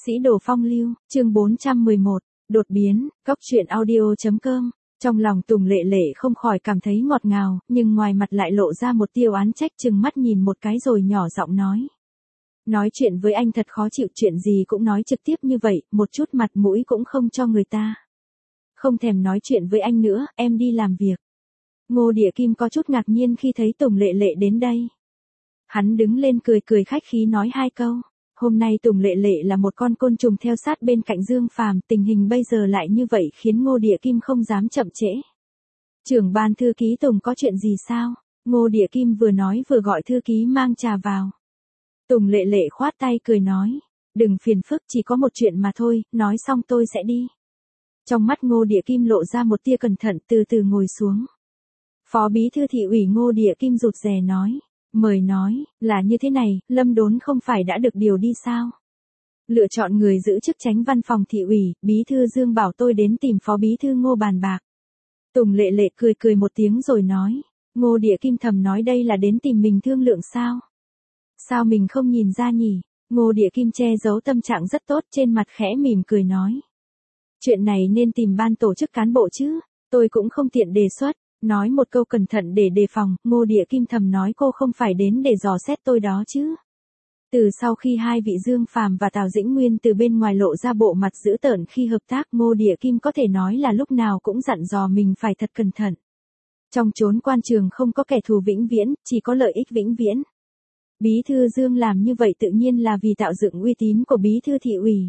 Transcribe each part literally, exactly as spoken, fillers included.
Sĩ đồ phong lưu, chương bốn trăm mười một, đột biến, cóc truyện audio chấm com. Trong lòng Tùng Lệ Lệ không khỏi cảm thấy ngọt ngào, nhưng ngoài mặt lại lộ ra một tia oán trách, chừng mắt nhìn một cái rồi nhỏ giọng nói. Nói chuyện với anh thật khó chịu, chuyện gì cũng nói trực tiếp như vậy, một chút mặt mũi cũng không cho người ta. Không thèm nói chuyện với anh nữa, em đi làm việc. Ngô Địa Kim có chút ngạc nhiên khi thấy Tùng Lệ Lệ đến đây. Hắn đứng lên cười cười khách khí nói hai câu. Hôm nay Tùng Lệ Lệ là một con côn trùng theo sát bên cạnh Dương Phàm, tình hình bây giờ lại như vậy khiến Ngô Địa Kim không dám chậm trễ. Trưởng ban thư ký Tùng có chuyện gì sao? Ngô Địa Kim vừa nói vừa gọi thư ký mang trà vào. Tùng Lệ Lệ khoát tay cười nói, đừng phiền phức, chỉ có một chuyện mà thôi, nói xong tôi sẽ đi. Trong mắt Ngô Địa Kim lộ ra một tia cẩn thận, từ từ ngồi xuống. Phó bí thư thị ủy Ngô Địa Kim rụt rè nói. Mời nói, là như thế này, Lâm Đốn không phải đã được điều đi sao? Lựa chọn người giữ chức chánh văn phòng thị ủy, bí thư Dương bảo tôi đến tìm phó bí thư Ngô bàn bạc. Tùng Lệ Lệ cười cười một tiếng rồi nói, Ngô Địa Kim thầm nói đây là đến tìm mình thương lượng sao? Sao mình không nhìn ra nhỉ? Ngô Địa Kim che giấu tâm trạng rất tốt, trên mặt khẽ mỉm cười nói. Chuyện này nên tìm ban tổ chức cán bộ chứ, tôi cũng không tiện đề xuất. Nói một câu cẩn thận để đề phòng, Ngô Địa Kim thầm nói cô không phải đến để dò xét tôi đó chứ. Từ sau khi hai vị Dương Phàm và Tào Dĩnh Nguyên từ bên ngoài lộ ra bộ mặt dữ tợn khi hợp tác, Ngô Địa Kim có thể nói là lúc nào cũng dặn dò mình phải thật cẩn thận. Trong chốn quan trường không có kẻ thù vĩnh viễn, chỉ có lợi ích vĩnh viễn. Bí thư Dương làm như vậy tự nhiên là vì tạo dựng uy tín của bí thư thị ủy.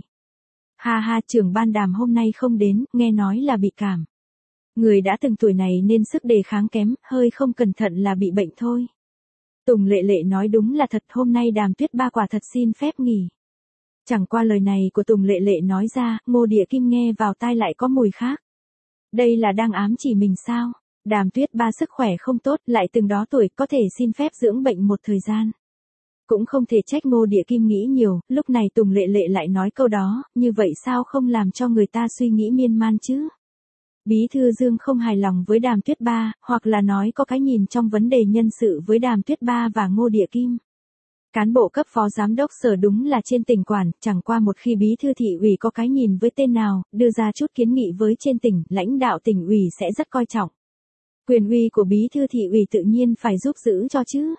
Ha ha, trưởng ban Đàm hôm nay không đến, nghe nói là bị cảm. Người đã từng tuổi này nên sức đề kháng kém, hơi không cẩn thận là bị bệnh thôi. Tùng Lệ Lệ nói đúng là thật, hôm nay Đàm Tuyết Ba quả thật xin phép nghỉ. Chẳng qua lời này của Tùng Lệ Lệ nói ra, Ngô Địa Kim nghe vào tai lại có mùi khác. Đây là đang ám chỉ mình sao? Đàm Tuyết Ba sức khỏe không tốt, lại từng đó tuổi, có thể xin phép dưỡng bệnh một thời gian. Cũng không thể trách Ngô Địa Kim nghĩ nhiều, lúc này Tùng Lệ Lệ lại nói câu đó, như vậy sao không làm cho người ta suy nghĩ miên man chứ? Bí thư Dương không hài lòng với Đàm Tuyết Ba, hoặc là nói có cái nhìn trong vấn đề nhân sự với Đàm Tuyết Ba và Ngô Địa Kim. Cán bộ cấp phó giám đốc sở đúng là trên tỉnh quản, chẳng qua một khi bí thư thị ủy có cái nhìn với tên nào, đưa ra chút kiến nghị với trên tỉnh, lãnh đạo tỉnh ủy sẽ rất coi trọng. Quyền uy của bí thư thị ủy tự nhiên phải giúp giữ cho chứ.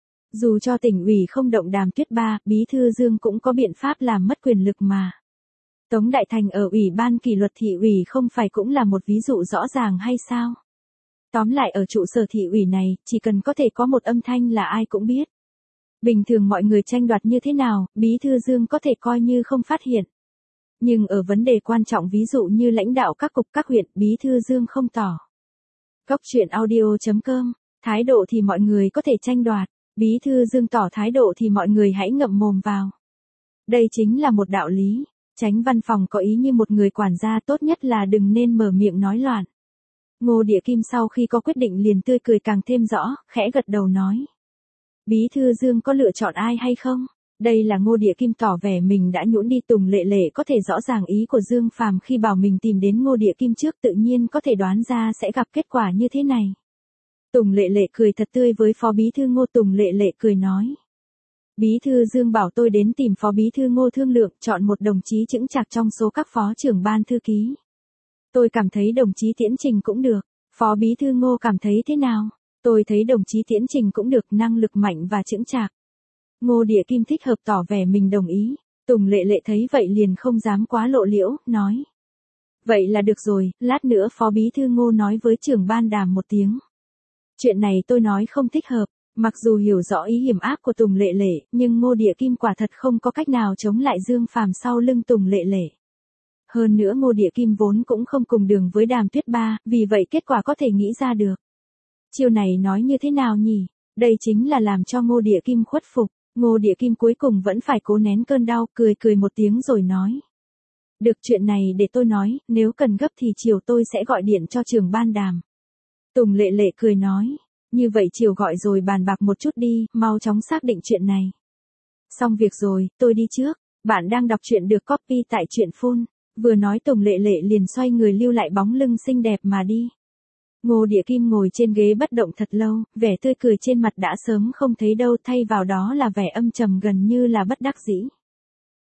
Dù cho tỉnh ủy không động Đàm Tuyết Ba, bí thư Dương cũng có biện pháp làm mất quyền lực mà. Tống Đại Thành ở Ủy ban kỷ luật thị ủy không phải cũng là một ví dụ rõ ràng hay sao? Tóm lại ở trụ sở thị ủy này, chỉ cần có thể có một âm thanh là ai cũng biết. Bình thường mọi người tranh đoạt như thế nào, bí thư Dương có thể coi như không phát hiện. Nhưng ở vấn đề quan trọng ví dụ như lãnh đạo các cục các huyện, bí thư Dương không tỏ. Cóc truyện audio chấm com, thái độ thì mọi người có thể tranh đoạt, bí thư Dương tỏ thái độ thì mọi người hãy ngậm mồm vào. Đây chính là một đạo lý. Chánh văn phòng có ý như một người quản gia, tốt nhất là đừng nên mở miệng nói loạn. Ngô Địa Kim sau khi có quyết định liền tươi cười càng thêm rõ, khẽ gật đầu nói. Bí thư Dương có lựa chọn ai hay không? Đây là Ngô Địa Kim tỏ vẻ mình đã nhũn đi. Tùng Lệ Lệ có thể rõ ràng ý của Dương Phàm khi bảo mình tìm đến Ngô Địa Kim trước, tự nhiên có thể đoán ra sẽ gặp kết quả như thế này. Tùng Lệ Lệ cười thật tươi với phó bí thư Ngô. Tùng Lệ Lệ cười nói. Bí thư Dương bảo tôi đến tìm phó bí thư Ngô thương lượng, chọn một đồng chí chững chạc trong số các phó trưởng ban thư ký. Tôi cảm thấy đồng chí Tiễn Trình cũng được. Phó bí thư Ngô cảm thấy thế nào? Tôi thấy đồng chí Tiễn Trình cũng được, năng lực mạnh và chững chạc. Ngô Địa Kim thích hợp tỏ vẻ mình đồng ý. Tùng Lệ Lệ thấy vậy liền không dám quá lộ liễu, nói. Vậy là được rồi, lát nữa phó bí thư Ngô nói với trưởng ban Đàm một tiếng. Chuyện này tôi nói không thích hợp. Mặc dù hiểu rõ ý hiểm ác của Tùng Lệ Lệ, nhưng Ngô Địa Kim quả thật không có cách nào chống lại Dương Phàm sau lưng Tùng Lệ Lệ. Hơn nữa Ngô Địa Kim vốn cũng không cùng đường với Đàm Tuyết Ba, vì vậy kết quả có thể nghĩ ra được. Chiêu này nói như thế nào nhỉ? Đây chính là làm cho Ngô Địa Kim khuất phục. Ngô Địa Kim cuối cùng vẫn phải cố nén cơn đau, cười cười một tiếng rồi nói. Được, chuyện này để tôi nói, nếu cần gấp thì chiều tôi sẽ gọi điện cho trưởng ban Đàm. Tùng Lệ Lệ cười nói. Như vậy chiều gọi rồi bàn bạc một chút đi, mau chóng xác định chuyện này. Xong việc rồi, tôi đi trước. Bạn đang đọc truyện được copy tại truyện phone. Vừa nói Tùng Lệ Lệ liền xoay người lưu lại bóng lưng xinh đẹp mà đi. Ngô Địa Kim ngồi trên ghế bất động thật lâu, vẻ tươi cười trên mặt đã sớm không thấy đâu, thay vào đó là vẻ âm trầm gần như là bất đắc dĩ.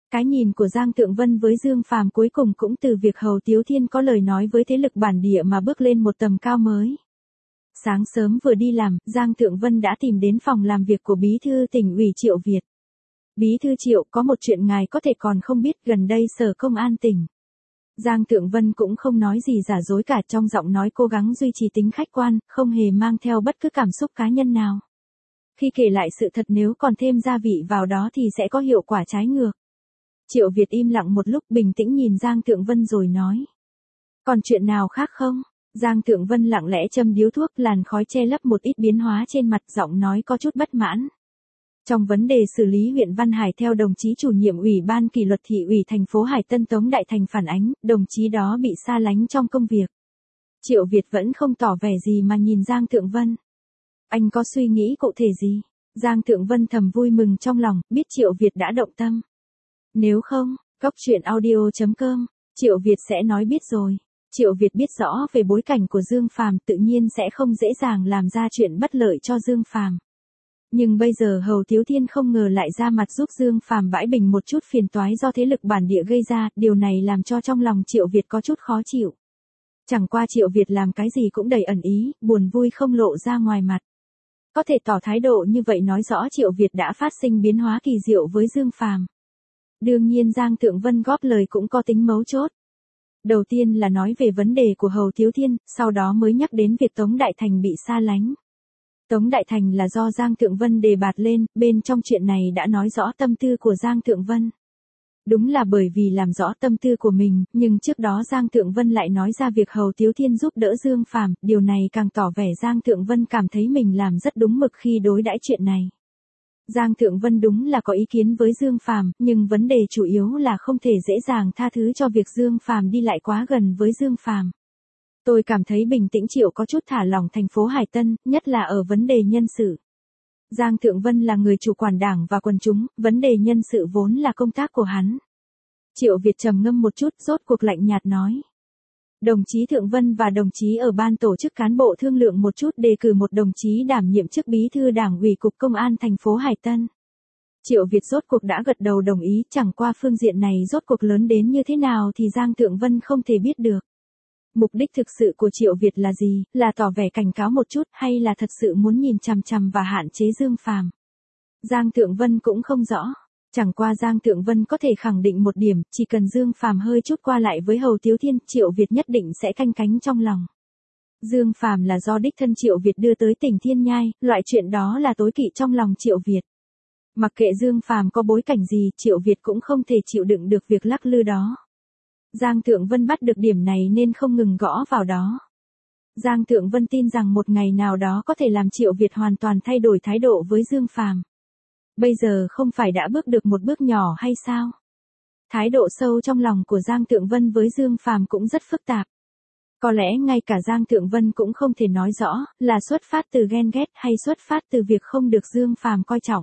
Cái nhìn của Giang Thượng Vân với Dương Phàm cuối cùng cũng từ việc Hầu Tiếu Thiên có lời nói với thế lực bản địa mà bước lên một tầm cao mới. Sáng sớm vừa đi làm, Giang Thượng Vân đã tìm đến phòng làm việc của Bí thư Tỉnh ủy Triệu Việt. Bí thư Triệu, có một chuyện ngài có thể còn không biết, gần đây Sở Công an tỉnh. Giang Thượng Vân cũng không nói gì giả dối cả, trong giọng nói cố gắng duy trì tính khách quan, không hề mang theo bất cứ cảm xúc cá nhân nào. Khi kể lại sự thật nếu còn thêm gia vị vào đó thì sẽ có hiệu quả trái ngược. Triệu Việt im lặng một lúc, bình tĩnh nhìn Giang Thượng Vân rồi nói. Còn chuyện nào khác không? Giang Thượng Vân lặng lẽ châm điếu thuốc, làn khói che lấp một ít biến hóa trên mặt, giọng nói có chút bất mãn. Trong vấn đề xử lý huyện Văn Hải, theo đồng chí chủ nhiệm Ủy ban kỷ luật thị ủy thành phố Hải Tân Tống Đại Thành phản ánh, đồng chí đó bị sa lánh trong công việc. Triệu Việt vẫn không tỏ vẻ gì mà nhìn Giang Thượng Vân. Anh có suy nghĩ cụ thể gì? Giang Thượng Vân thầm vui mừng trong lòng, biết Triệu Việt đã động tâm. Nếu không, cốc truyện audio chấm com, Triệu Việt sẽ nói biết rồi. Triệu Việt biết rõ về bối cảnh của Dương Phàm, tự nhiên sẽ không dễ dàng làm ra chuyện bất lợi cho Dương Phàm. Nhưng bây giờ Hầu Tiếu Thiên không ngờ lại ra mặt giúp Dương Phàm bãi bình một chút phiền toái do thế lực bản địa gây ra, điều này làm cho trong lòng Triệu Việt có chút khó chịu. Chẳng qua Triệu Việt làm cái gì cũng đầy ẩn ý, buồn vui không lộ ra ngoài mặt. Có thể tỏ thái độ như vậy nói rõ Triệu Việt đã phát sinh biến hóa kỳ diệu với Dương Phàm. Đương nhiên Giang Thượng Vân góp lời cũng có tính mấu chốt. Đầu tiên là nói về vấn đề của Hầu Tiếu Thiên, sau đó mới nhắc đến việc Tống Đại Thành bị sa lánh. Tống Đại Thành là do Giang Thượng Vân đề bạt lên, bên trong chuyện này đã nói rõ tâm tư của Giang Thượng Vân. Đúng là bởi vì làm rõ tâm tư của mình, nhưng trước đó Giang Thượng Vân lại nói ra việc Hầu Tiếu Thiên giúp đỡ Dương Phàm, điều này càng tỏ vẻ Giang Thượng Vân cảm thấy mình làm rất đúng mực khi đối đãi chuyện này. Giang Thượng Vân đúng là có ý kiến với Dương Phàm, nhưng vấn đề chủ yếu là không thể dễ dàng tha thứ cho việc Dương Phàm đi lại quá gần với Dương Phàm. Tôi cảm thấy bình tĩnh Triệu có chút thả lỏng thành phố Hải Tân, nhất là ở vấn đề nhân sự. Giang Thượng Vân là người chủ quản đảng và quần chúng, vấn đề nhân sự vốn là công tác của hắn. Triệu Việt trầm ngâm một chút, rốt cuộc lạnh nhạt nói. Đồng chí Thượng Vân và đồng chí ở ban tổ chức cán bộ thương lượng một chút, đề cử một đồng chí đảm nhiệm chức bí thư đảng ủy cục công an thành phố Hải Tân. Triệu Việt rốt cuộc đã gật đầu đồng ý, chẳng qua phương diện này rốt cuộc lớn đến như thế nào thì Giang Thượng Vân không thể biết được. Mục đích thực sự của Triệu Việt là gì, là tỏ vẻ cảnh cáo một chút hay là thật sự muốn nhìn chằm chằm và hạn chế Dương Phàm? Giang Thượng Vân cũng không rõ. Chẳng qua Giang Thượng Vân có thể khẳng định một điểm, chỉ cần Dương Phàm hơi chút qua lại với Hầu Tiếu Thiên, Triệu Việt nhất định sẽ canh cánh trong lòng. Dương Phàm là do đích thân Triệu Việt đưa tới tỉnh Thiên Nhai, loại chuyện đó là tối kỵ trong lòng Triệu Việt. Mặc kệ Dương Phàm có bối cảnh gì, Triệu Việt cũng không thể chịu đựng được việc lắc lư đó. Giang Thượng Vân bắt được điểm này nên không ngừng gõ vào đó. Giang Thượng Vân tin rằng một ngày nào đó có thể làm Triệu Việt hoàn toàn thay đổi thái độ với Dương Phàm. Bây giờ không phải đã bước được một bước nhỏ hay sao? Thái độ sâu trong lòng của Giang Thượng Vân với Dương Phàm cũng rất phức tạp. Có lẽ ngay cả Giang Thượng Vân cũng không thể nói rõ là xuất phát từ ghen ghét hay xuất phát từ việc không được Dương Phàm coi trọng.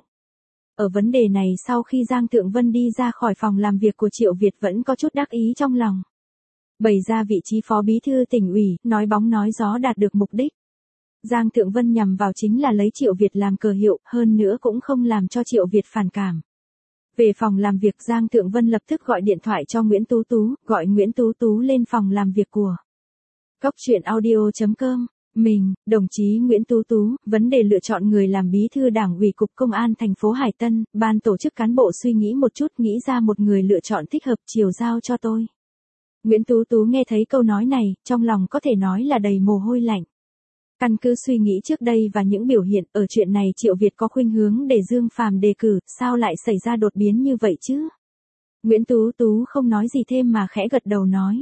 Ở vấn đề này sau khi Giang Thượng Vân đi ra khỏi phòng làm việc của Triệu Việt vẫn có chút đắc ý trong lòng. Bày ra vị trí phó bí thư tỉnh ủy, nói bóng nói gió đạt được mục đích. Giang Thượng Vân nhằm vào chính là lấy Triệu Việt làm cờ hiệu, hơn nữa cũng không làm cho Triệu Việt phản cảm. Về phòng làm việc, Giang Thượng Vân lập tức gọi điện thoại cho Nguyễn Tú Tú, gọi Nguyễn Tú Tú lên phòng làm việc của cốc truyện audio chấm com. Mình, đồng chí Nguyễn Tú Tú, vấn đề lựa chọn người làm bí thư đảng ủy cục công an thành phố Hải Tân, ban tổ chức cán bộ suy nghĩ một chút, nghĩ ra một người lựa chọn thích hợp, chiều giao cho tôi. Nguyễn Tú Tú nghe thấy câu nói này, trong lòng có thể nói là đầy mồ hôi lạnh. Căn cứ suy nghĩ trước đây và những biểu hiện ở chuyện này, Triệu Việt có khuynh hướng để Dương Phàm đề cử, sao lại xảy ra đột biến như vậy chứ? Nguyễn Tú Tú không nói gì thêm mà khẽ gật đầu nói.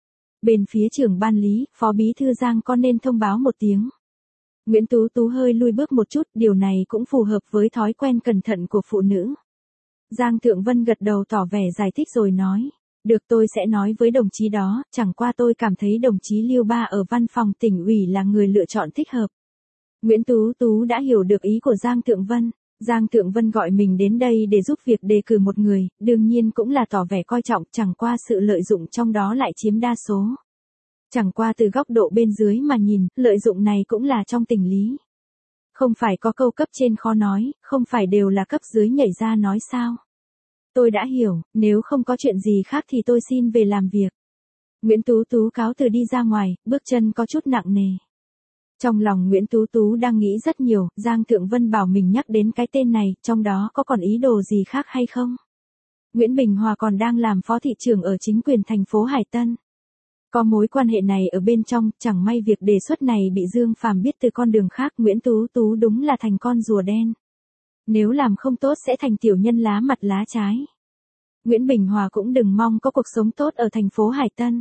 Bên phía trưởng ban lý, phó bí thư Giang có nên thông báo một tiếng. Nguyễn Tú Tú hơi lui bước một chút, điều này cũng phù hợp với thói quen cẩn thận của phụ nữ. Giang Thượng Vân gật đầu tỏ vẻ giải thích rồi nói. Được, tôi sẽ nói với đồng chí đó, chẳng qua tôi cảm thấy đồng chí Liêu Ba ở văn phòng tỉnh ủy là người lựa chọn thích hợp. Nguyễn Tú Tú đã hiểu được ý của Giang Thượng Vân. Giang Thượng Vân gọi mình đến đây để giúp việc đề cử một người, đương nhiên cũng là tỏ vẻ coi trọng, chẳng qua sự lợi dụng trong đó lại chiếm đa số. Chẳng qua từ góc độ bên dưới mà nhìn, lợi dụng này cũng là trong tình lý. Không phải có câu cấp trên khó nói, không phải đều là cấp dưới nhảy ra nói sao. Tôi đã hiểu, nếu không có chuyện gì khác thì tôi xin về làm việc. Nguyễn Tú Tú cáo từ đi ra ngoài, bước chân có chút nặng nề. Trong lòng Nguyễn Tú Tú đang nghĩ rất nhiều, Giang Thượng Vân bảo mình nhắc đến cái tên này, trong đó có còn ý đồ gì khác hay không? Nguyễn Bình Hòa còn đang làm phó thị trưởng ở chính quyền thành phố Hải Tân. Có mối quan hệ này ở bên trong, chẳng may việc đề xuất này bị Dương Phàm biết từ con đường khác, Nguyễn Tú Tú đúng là thành con rùa đen. Nếu làm không tốt sẽ thành tiểu nhân lá mặt lá trái. Nguyễn Bình Hòa cũng đừng mong có cuộc sống tốt ở thành phố Hải Tân.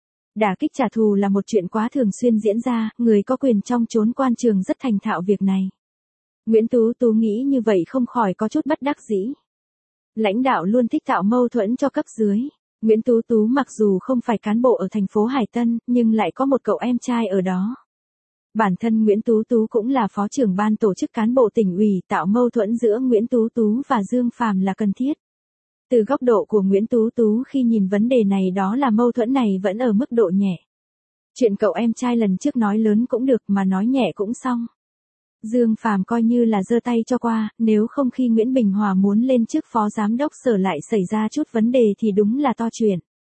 Đả kích trả thù là một chuyện quá thường xuyên diễn ra, người có quyền trong chốn quan trường rất thành thạo việc này. Nguyễn Tú Tú nghĩ như vậy không khỏi có chút bất đắc dĩ. Lãnh đạo luôn thích tạo mâu thuẫn cho cấp dưới. Nguyễn Tú Tú mặc dù không phải cán bộ ở thành phố Hải Tân, nhưng lại có một cậu em trai ở đó. Bản thân Nguyễn Tú Tú cũng là phó trưởng ban tổ chức cán bộ tỉnh ủy, tạo mâu thuẫn giữa Nguyễn Tú Tú và Dương Phàm là cần thiết. Từ góc độ của Nguyễn Tú Tú khi nhìn vấn đề này đó là mâu thuẫn này vẫn ở mức độ nhẹ. Chuyện cậu em trai lần trước nói lớn cũng được mà nói nhẹ cũng xong. Dương Phàm coi như là giơ tay cho qua, nếu không khi Nguyễn Bình Hòa muốn lên chức phó giám đốc sở lại xảy ra chút vấn đề thì đúng là to chuyện.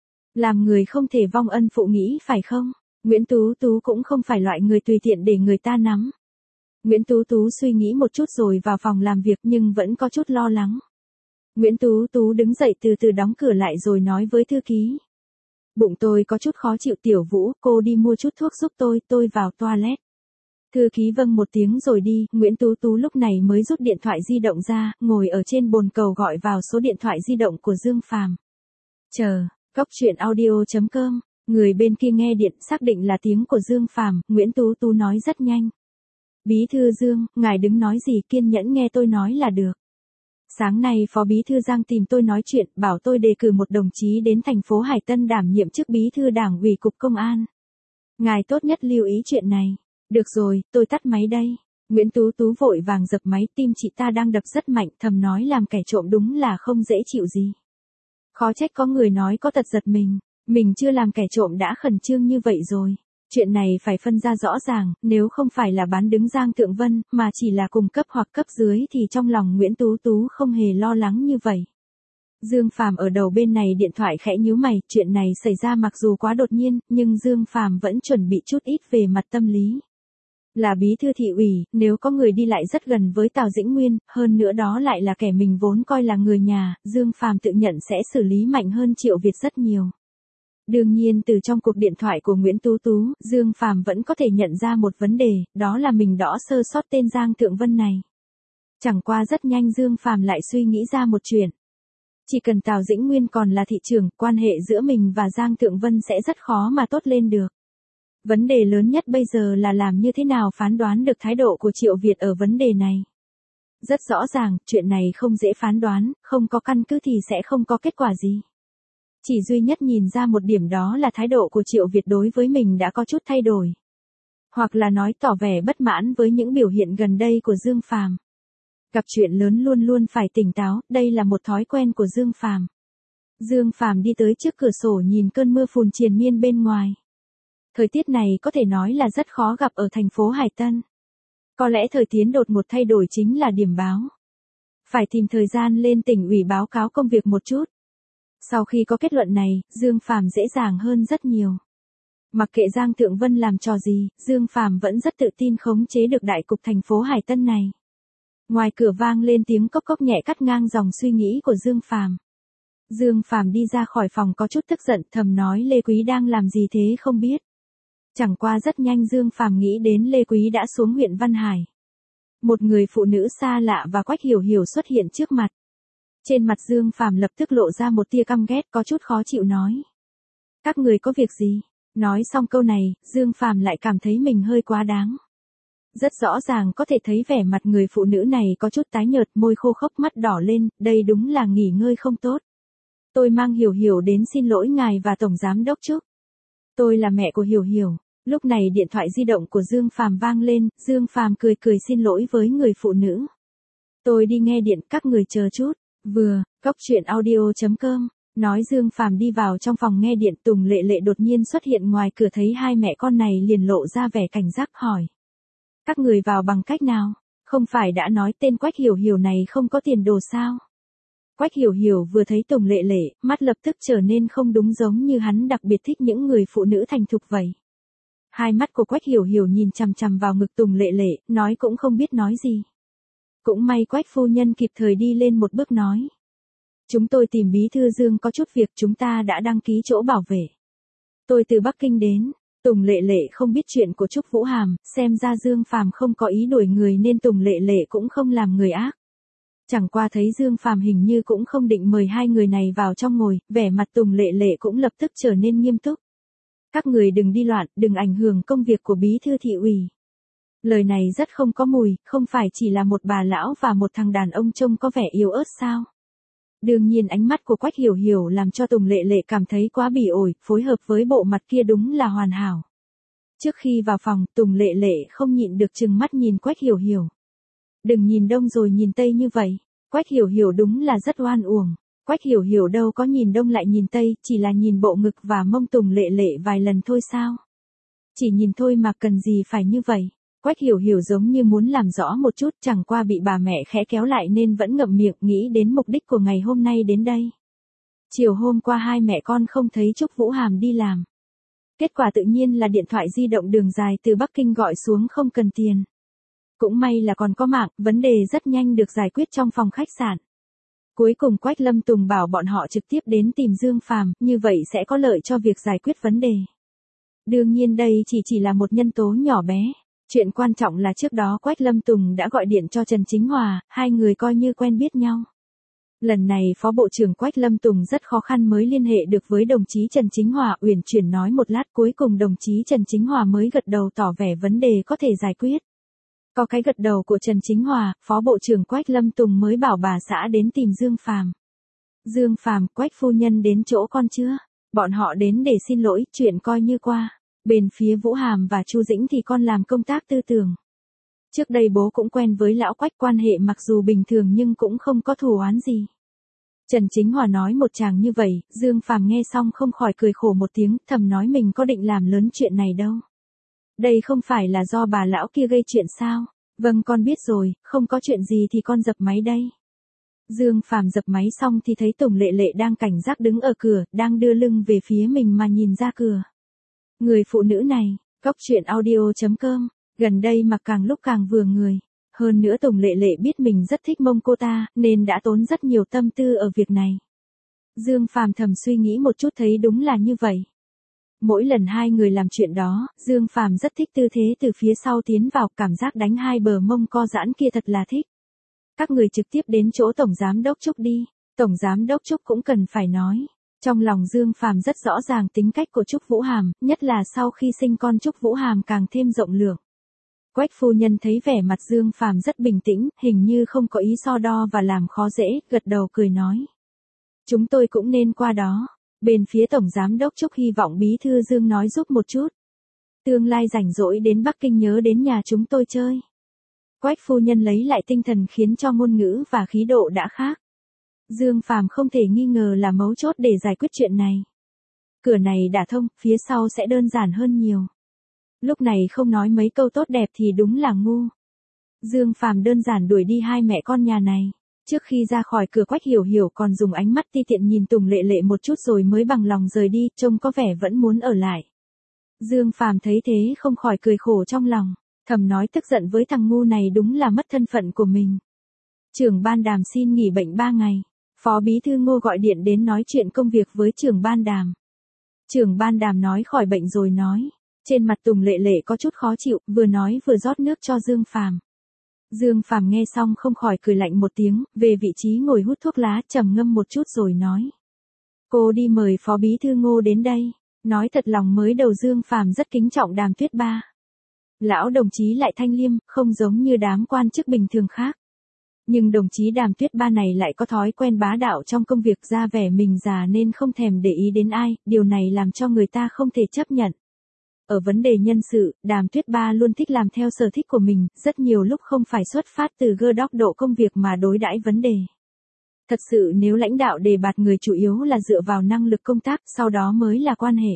Làm người không thể vong ân phụ nghĩa phải không? Nguyễn Tú Tú cũng không phải loại người tùy tiện để người ta nắm. Nguyễn Tú Tú suy nghĩ một chút rồi vào phòng làm việc nhưng vẫn có chút lo lắng. Nguyễn Tú Tú đứng dậy từ từ đóng cửa lại rồi nói với thư ký. Bụng tôi có chút khó chịu Tiểu Vũ, cô đi mua chút thuốc giúp tôi, tôi vào toilet. Thư ký vâng một tiếng rồi đi, Nguyễn Tú Tú lúc này mới rút điện thoại di động ra, ngồi ở trên bồn cầu gọi vào số điện thoại di động của Dương Phàm. Chờ, Cóc Truyện Audio chấm com, người bên kia nghe điện xác định là tiếng của Dương Phàm, Nguyễn Tú Tú nói rất nhanh. Bí thư Dương, ngài đứng nói gì kiên nhẫn nghe tôi nói là được. Sáng nay Phó Bí thư Giang tìm tôi nói chuyện, bảo tôi đề cử một đồng chí đến thành phố Hải Tân đảm nhiệm chức Bí thư Đảng ủy Cục Công an. Ngài tốt nhất lưu ý chuyện này. Được rồi, tôi tắt máy đây. Nguyễn Tú Tú vội vàng dập máy, tim chị ta đang đập rất mạnh, thầm nói làm kẻ trộm đúng là không dễ chịu gì. Khó trách có người nói có tật giật mình, mình chưa làm kẻ trộm đã khẩn trương như vậy rồi. Chuyện này phải phân ra rõ ràng, nếu không phải là bán đứng Giang Thượng Vân, mà chỉ là cùng cấp hoặc cấp dưới thì trong lòng Nguyễn Tú Tú không hề lo lắng như vậy. Dương Phàm ở đầu bên này điện thoại khẽ nhíu mày, chuyện này xảy ra mặc dù quá đột nhiên, nhưng Dương Phàm vẫn chuẩn bị chút ít về mặt tâm lý. Là bí thư thị ủy, nếu có người đi lại rất gần với Tào Dĩnh Nguyên, hơn nữa đó lại là kẻ mình vốn coi là người nhà, Dương Phàm tự nhận sẽ xử lý mạnh hơn Triệu Việt rất nhiều. Đương nhiên từ trong cuộc điện thoại của Nguyễn Tú Tú, Dương Phàm vẫn có thể nhận ra một vấn đề, đó là mình đõ sơ sót tên Giang Thượng Vân này. Chẳng qua rất nhanh Dương Phàm lại suy nghĩ ra một chuyện. Chỉ cần Tào Dĩnh Nguyên còn là thị trưởng, quan hệ giữa mình và Giang Thượng Vân sẽ rất khó mà tốt lên được. Vấn đề lớn nhất bây giờ là làm như thế nào phán đoán được thái độ của Triệu Việt ở vấn đề này. Rất rõ ràng, chuyện này không dễ phán đoán, không có căn cứ thì sẽ không có kết quả gì. Chỉ duy nhất nhìn ra một điểm đó là thái độ của Triệu Việt đối với mình đã có chút thay đổi. Hoặc là nói tỏ vẻ bất mãn với những biểu hiện gần đây của Dương Phàm. Gặp chuyện lớn luôn luôn phải tỉnh táo, đây là một thói quen của Dương Phàm. Dương Phàm đi tới trước cửa sổ nhìn cơn mưa phùn triền miên bên ngoài. Thời tiết này có thể nói là rất khó gặp ở thành phố Hải Tân. Có lẽ thời tiết đột ngột thay đổi chính là điểm báo. Phải tìm thời gian lên tỉnh ủy báo cáo công việc một chút. Sau khi có kết luận này, Dương Phàm dễ dàng hơn rất nhiều. Mặc kệ Giang Thượng Vân làm trò gì, Dương Phàm vẫn rất tự tin khống chế được đại cục thành phố Hải Tân này. Ngoài cửa vang lên tiếng cốc cốc nhẹ cắt ngang dòng suy nghĩ của Dương Phàm. Dương Phàm đi ra khỏi phòng có chút tức giận, thầm nói Lê Quý đang làm gì thế không biết. Chẳng qua rất nhanh Dương Phàm nghĩ đến Lê Quý đã xuống huyện Văn Hải. Một người phụ nữ xa lạ và Quách Hiểu Hiểu xuất hiện trước mặt. Trên mặt Dương Phàm lập tức lộ ra một tia căm ghét, có chút khó chịu nói. Các người có việc gì? Nói xong câu này, Dương Phàm lại cảm thấy mình hơi quá đáng. Rất rõ ràng có thể thấy vẻ mặt người phụ nữ này có chút tái nhợt, môi khô khốc, mắt đỏ lên, đây đúng là nghỉ ngơi không tốt. Tôi mang Hiểu Hiểu đến xin lỗi ngài và Tổng Giám Đốc Trúc. Tôi là mẹ của Hiểu Hiểu. Lúc này điện thoại di động của Dương Phàm vang lên, Dương Phàm cười cười xin lỗi với người phụ nữ. Tôi đi nghe điện, các người chờ chút. Vừa, Cóc Truyện Audio chấm com, nói Dương Phàm đi vào trong phòng nghe điện, Tùng Lệ Lệ đột nhiên xuất hiện ngoài cửa thấy hai mẹ con này liền lộ ra vẻ cảnh giác hỏi. Các người vào bằng cách nào? Không phải đã nói tên Quách Hiểu Hiểu này không có tiền đồ sao? Quách Hiểu Hiểu vừa thấy Tùng Lệ Lệ, mắt lập tức trở nên không đúng, giống như hắn đặc biệt thích những người phụ nữ thành thục vậy. Hai mắt của Quách Hiểu Hiểu nhìn chằm chằm vào ngực Tùng Lệ Lệ, nói cũng không biết nói gì. Cũng may Quách phu nhân kịp thời đi lên một bước nói. Chúng tôi tìm bí thư Dương có chút việc, chúng ta đã đăng ký chỗ bảo vệ. Tôi từ Bắc Kinh đến. Tùng Lệ Lệ không biết chuyện của Trúc Vũ Hàm, xem ra Dương Phàm không có ý đuổi người nên Tùng Lệ Lệ cũng không làm người ác. Chẳng qua thấy Dương Phàm hình như cũng không định mời hai người này vào trong ngồi, vẻ mặt Tùng Lệ Lệ cũng lập tức trở nên nghiêm túc. Các người đừng đi loạn, đừng ảnh hưởng công việc của bí thư thị ủy. Lời này rất không có mùi, không phải chỉ là một bà lão và một thằng đàn ông trông có vẻ yếu ớt sao? Đương nhiên ánh mắt của Quách Hiểu Hiểu làm cho Tùng Lệ Lệ cảm thấy quá bỉ ổi, phối hợp với bộ mặt kia đúng là hoàn hảo. Trước khi vào phòng, Tùng Lệ Lệ không nhịn được trừng mắt nhìn Quách Hiểu Hiểu. Đừng nhìn đông rồi nhìn tây như vậy. Quách Hiểu Hiểu đúng là rất oan uổng. Quách Hiểu Hiểu đâu có nhìn đông lại nhìn tây, chỉ là nhìn bộ ngực và mông Tùng Lệ Lệ vài lần thôi sao? Chỉ nhìn thôi mà cần gì phải như vậy? Quách Hiểu Hiểu giống như muốn làm rõ một chút, chẳng qua bị bà mẹ khẽ kéo lại nên vẫn ngậm miệng, nghĩ đến mục đích của ngày hôm nay đến đây. Chiều hôm qua hai mẹ con không thấy Trúc Vũ Hàm đi làm. Kết quả tự nhiên là điện thoại di động đường dài từ Bắc Kinh gọi xuống không cần tiền. Cũng may là còn có mạng, vấn đề rất nhanh được giải quyết trong phòng khách sạn. Cuối cùng Quách Lâm Tùng bảo bọn họ trực tiếp đến tìm Dương Phàm, như vậy sẽ có lợi cho việc giải quyết vấn đề. Đương nhiên đây chỉ chỉ là một nhân tố nhỏ bé. Chuyện quan trọng là trước đó Quách Lâm Tùng đã gọi điện cho Trần Chính Hòa, hai người coi như quen biết nhau. Lần này Phó Bộ trưởng Quách Lâm Tùng rất khó khăn mới liên hệ được với đồng chí Trần Chính Hòa, uyển chuyển nói một lát cuối cùng đồng chí Trần Chính Hòa mới gật đầu tỏ vẻ vấn đề có thể giải quyết. Có cái gật đầu của Trần Chính Hòa, Phó Bộ trưởng Quách Lâm Tùng mới bảo bà xã đến tìm Dương Phàm. Dương Phàm, Quách phu nhân đến chỗ con chưa? Bọn họ đến để xin lỗi, chuyện coi như qua. Bên phía Vũ Hàm và Chu Dĩnh thì con làm công tác tư tưởng. Trước đây bố cũng quen với lão Quách, quan hệ mặc dù bình thường nhưng cũng không có thù oán gì. Trần Chính Hòa nói một tràng như vậy, Dương Phàm nghe xong không khỏi cười khổ một tiếng, thầm nói mình có định làm lớn chuyện này đâu. Đây không phải là do bà lão kia gây chuyện sao? Vâng con biết rồi, không có chuyện gì thì con dập máy đây. Dương Phàm dập máy xong thì thấy Tùng Lệ Lệ đang cảnh giác đứng ở cửa, đang đưa lưng về phía mình mà nhìn ra cửa. Người phụ nữ này, góc truyện audio chấm com, gần đây mặc càng lúc càng vừa người. Hơn nữa Tùng Lệ Lệ biết mình rất thích mông cô ta, nên đã tốn rất nhiều tâm tư ở việc này. Dương Phàm thầm suy nghĩ một chút thấy đúng là như vậy. Mỗi lần hai người làm chuyện đó, Dương Phàm rất thích tư thế từ phía sau tiến vào, cảm giác đánh hai bờ mông co giãn kia thật là thích. Các người trực tiếp đến chỗ Tổng Giám Đốc Trúc đi, Tổng Giám Đốc Trúc cũng cần phải nói. Trong lòng Dương Phàm rất rõ ràng tính cách của Trúc Vũ Hàm, nhất là sau khi sinh con Trúc Vũ Hàm càng thêm rộng lượng. Quách phu nhân thấy vẻ mặt Dương Phàm rất bình tĩnh, hình như không có ý so đo và làm khó dễ, gật đầu cười nói. Chúng tôi cũng nên qua đó. Bên phía Tổng Giám Đốc Trúc hy vọng Bí thư Dương nói giúp một chút. Tương lai rảnh rỗi đến Bắc Kinh nhớ đến nhà chúng tôi chơi. Quách phu nhân lấy lại tinh thần khiến cho ngôn ngữ và khí độ đã khác. Dương Phàm không thể nghi ngờ là mấu chốt để giải quyết chuyện này. Cửa này đã thông, phía sau sẽ đơn giản hơn nhiều. Lúc này không nói mấy câu tốt đẹp thì đúng là ngu. Dương Phàm đơn giản đuổi đi hai mẹ con nhà này. Trước khi ra khỏi cửa Quách Hiểu Hiểu còn dùng ánh mắt ti tiện nhìn Tùng Lệ Lệ một chút rồi mới bằng lòng rời đi, trông có vẻ vẫn muốn ở lại. Dương Phàm thấy thế không khỏi cười khổ trong lòng, thầm nói tức giận với thằng ngu này đúng là mất thân phận của mình. Trưởng ban Đàm xin nghỉ bệnh ba ngày. Phó Bí thư Ngô gọi điện đến nói chuyện công việc với trưởng ban Đàm. Trưởng ban Đàm nói khỏi bệnh rồi nói. Trên mặt Tùng Lệ Lệ có chút khó chịu, vừa nói vừa rót nước cho Dương Phàm. Dương Phàm nghe xong không khỏi cười lạnh một tiếng, về vị trí ngồi hút thuốc lá, trầm ngâm một chút rồi nói. Cô đi mời Phó Bí thư Ngô đến đây. Nói thật lòng mới đầu Dương Phàm rất kính trọng Đàm Tuyết Ba. Lão đồng chí lại thanh liêm, không giống như đám quan chức bình thường khác. Nhưng đồng chí Đàm Tuyết Ba này lại có thói quen bá đạo trong công việc, ra vẻ mình già nên không thèm để ý đến ai, điều này làm cho người ta không thể chấp nhận. Ở vấn đề nhân sự, Đàm Tuyết Ba luôn thích làm theo sở thích của mình, rất nhiều lúc không phải xuất phát từ gơ đóc độ công việc mà đối đãi vấn đề. Thật sự nếu lãnh đạo đề bạt người chủ yếu là dựa vào năng lực công tác, sau đó mới là quan hệ.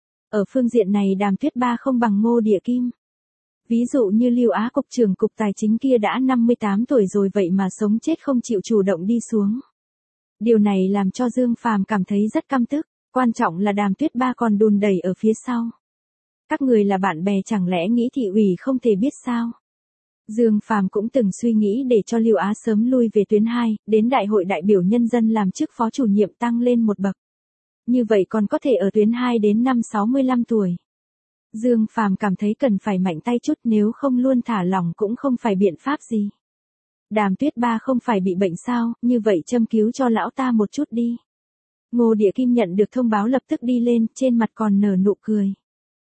Ở phương diện này Đàm Tuyết Ba không bằng Ngô Địa Kim. Ví dụ như Lưu Á Cục trưởng Cục Tài chính kia đã năm mươi tám tuổi rồi vậy mà sống chết không chịu chủ động đi xuống. Điều này làm cho Dương Phàm cảm thấy rất căm tức, quan trọng là Đàm Tuyết Ba còn đùn đẩy ở phía sau. Các người là bạn bè chẳng lẽ nghĩ thị ủy không thể biết sao? Dương Phàm cũng từng suy nghĩ để cho Lưu Á sớm lui về tuyến hai, đến đại hội đại biểu nhân dân làm chức phó chủ nhiệm tăng lên một bậc. Như vậy còn có thể ở tuyến hai đến năm sáu mươi lăm tuổi. Dương Phàm cảm thấy cần phải mạnh tay chút, nếu không luôn thả lỏng cũng không phải biện pháp gì. Đàm Tuyết Ba không phải bị bệnh sao, như vậy châm cứu cho lão ta một chút đi. Ngô Địa Kim nhận được thông báo lập tức đi lên, trên mặt còn nở nụ cười.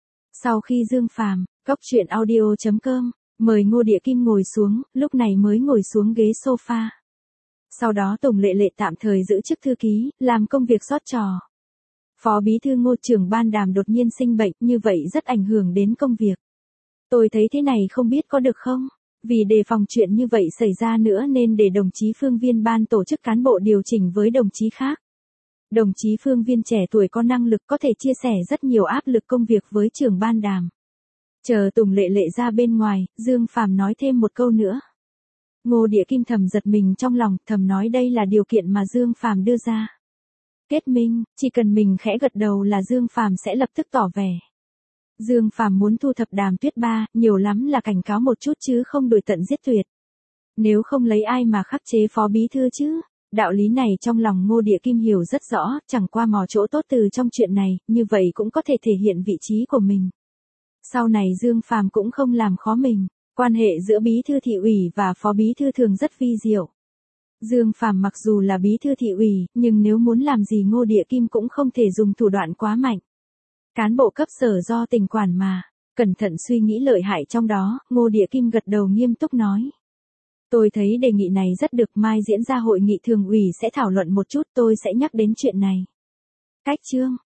Sau khi Dương Phàm, cốc truyện audio chấm com, mời Ngô Địa Kim ngồi xuống, lúc này mới ngồi xuống ghế sofa. Sau đó Tùng Lệ Lệ tạm thời giữ chức thư ký, làm công việc sót trò. Phó bí thư Ngô trưởng ban Đàm đột nhiên sinh bệnh, như vậy rất ảnh hưởng đến công việc. Tôi thấy thế này không biết có được không? Vì đề phòng chuyện như vậy xảy ra nữa nên để đồng chí Phương Viên ban tổ chức cán bộ điều chỉnh với đồng chí khác. Đồng chí Phương Viên trẻ tuổi có năng lực có thể chia sẻ rất nhiều áp lực công việc với trưởng ban Đàm. Chờ Tùng Lệ Lệ ra bên ngoài, Dương Phàm nói thêm một câu nữa. Ngô Địa Kim thầm giật mình trong lòng, thầm nói đây là điều kiện mà Dương Phàm đưa ra. Kết minh, chỉ cần mình khẽ gật đầu là Dương Phàm sẽ lập tức tỏ vẻ. Dương Phàm muốn thu thập Đàm Tuyết Ba, nhiều lắm là cảnh cáo một chút chứ không đuổi tận giết tuyệt. Nếu không lấy ai mà khắc chế phó bí thư chứ? Đạo lý này trong lòng Ngô Địa Kim hiểu rất rõ, chẳng qua mò chỗ tốt từ trong chuyện này, như vậy cũng có thể thể hiện vị trí của mình. Sau này Dương Phàm cũng không làm khó mình, quan hệ giữa bí thư thị ủy và phó bí thư thường rất vi diệu. Dương Phàm mặc dù là bí thư thị ủy, nhưng nếu muốn làm gì Ngô Địa Kim cũng không thể dùng thủ đoạn quá mạnh. Cán bộ cấp sở do tỉnh quản mà, cẩn thận suy nghĩ lợi hại trong đó, Ngô Địa Kim gật đầu nghiêm túc nói. Tôi thấy đề nghị này rất được, mai diễn ra hội nghị thường ủy sẽ thảo luận một chút, tôi sẽ nhắc đến chuyện này. Cách chương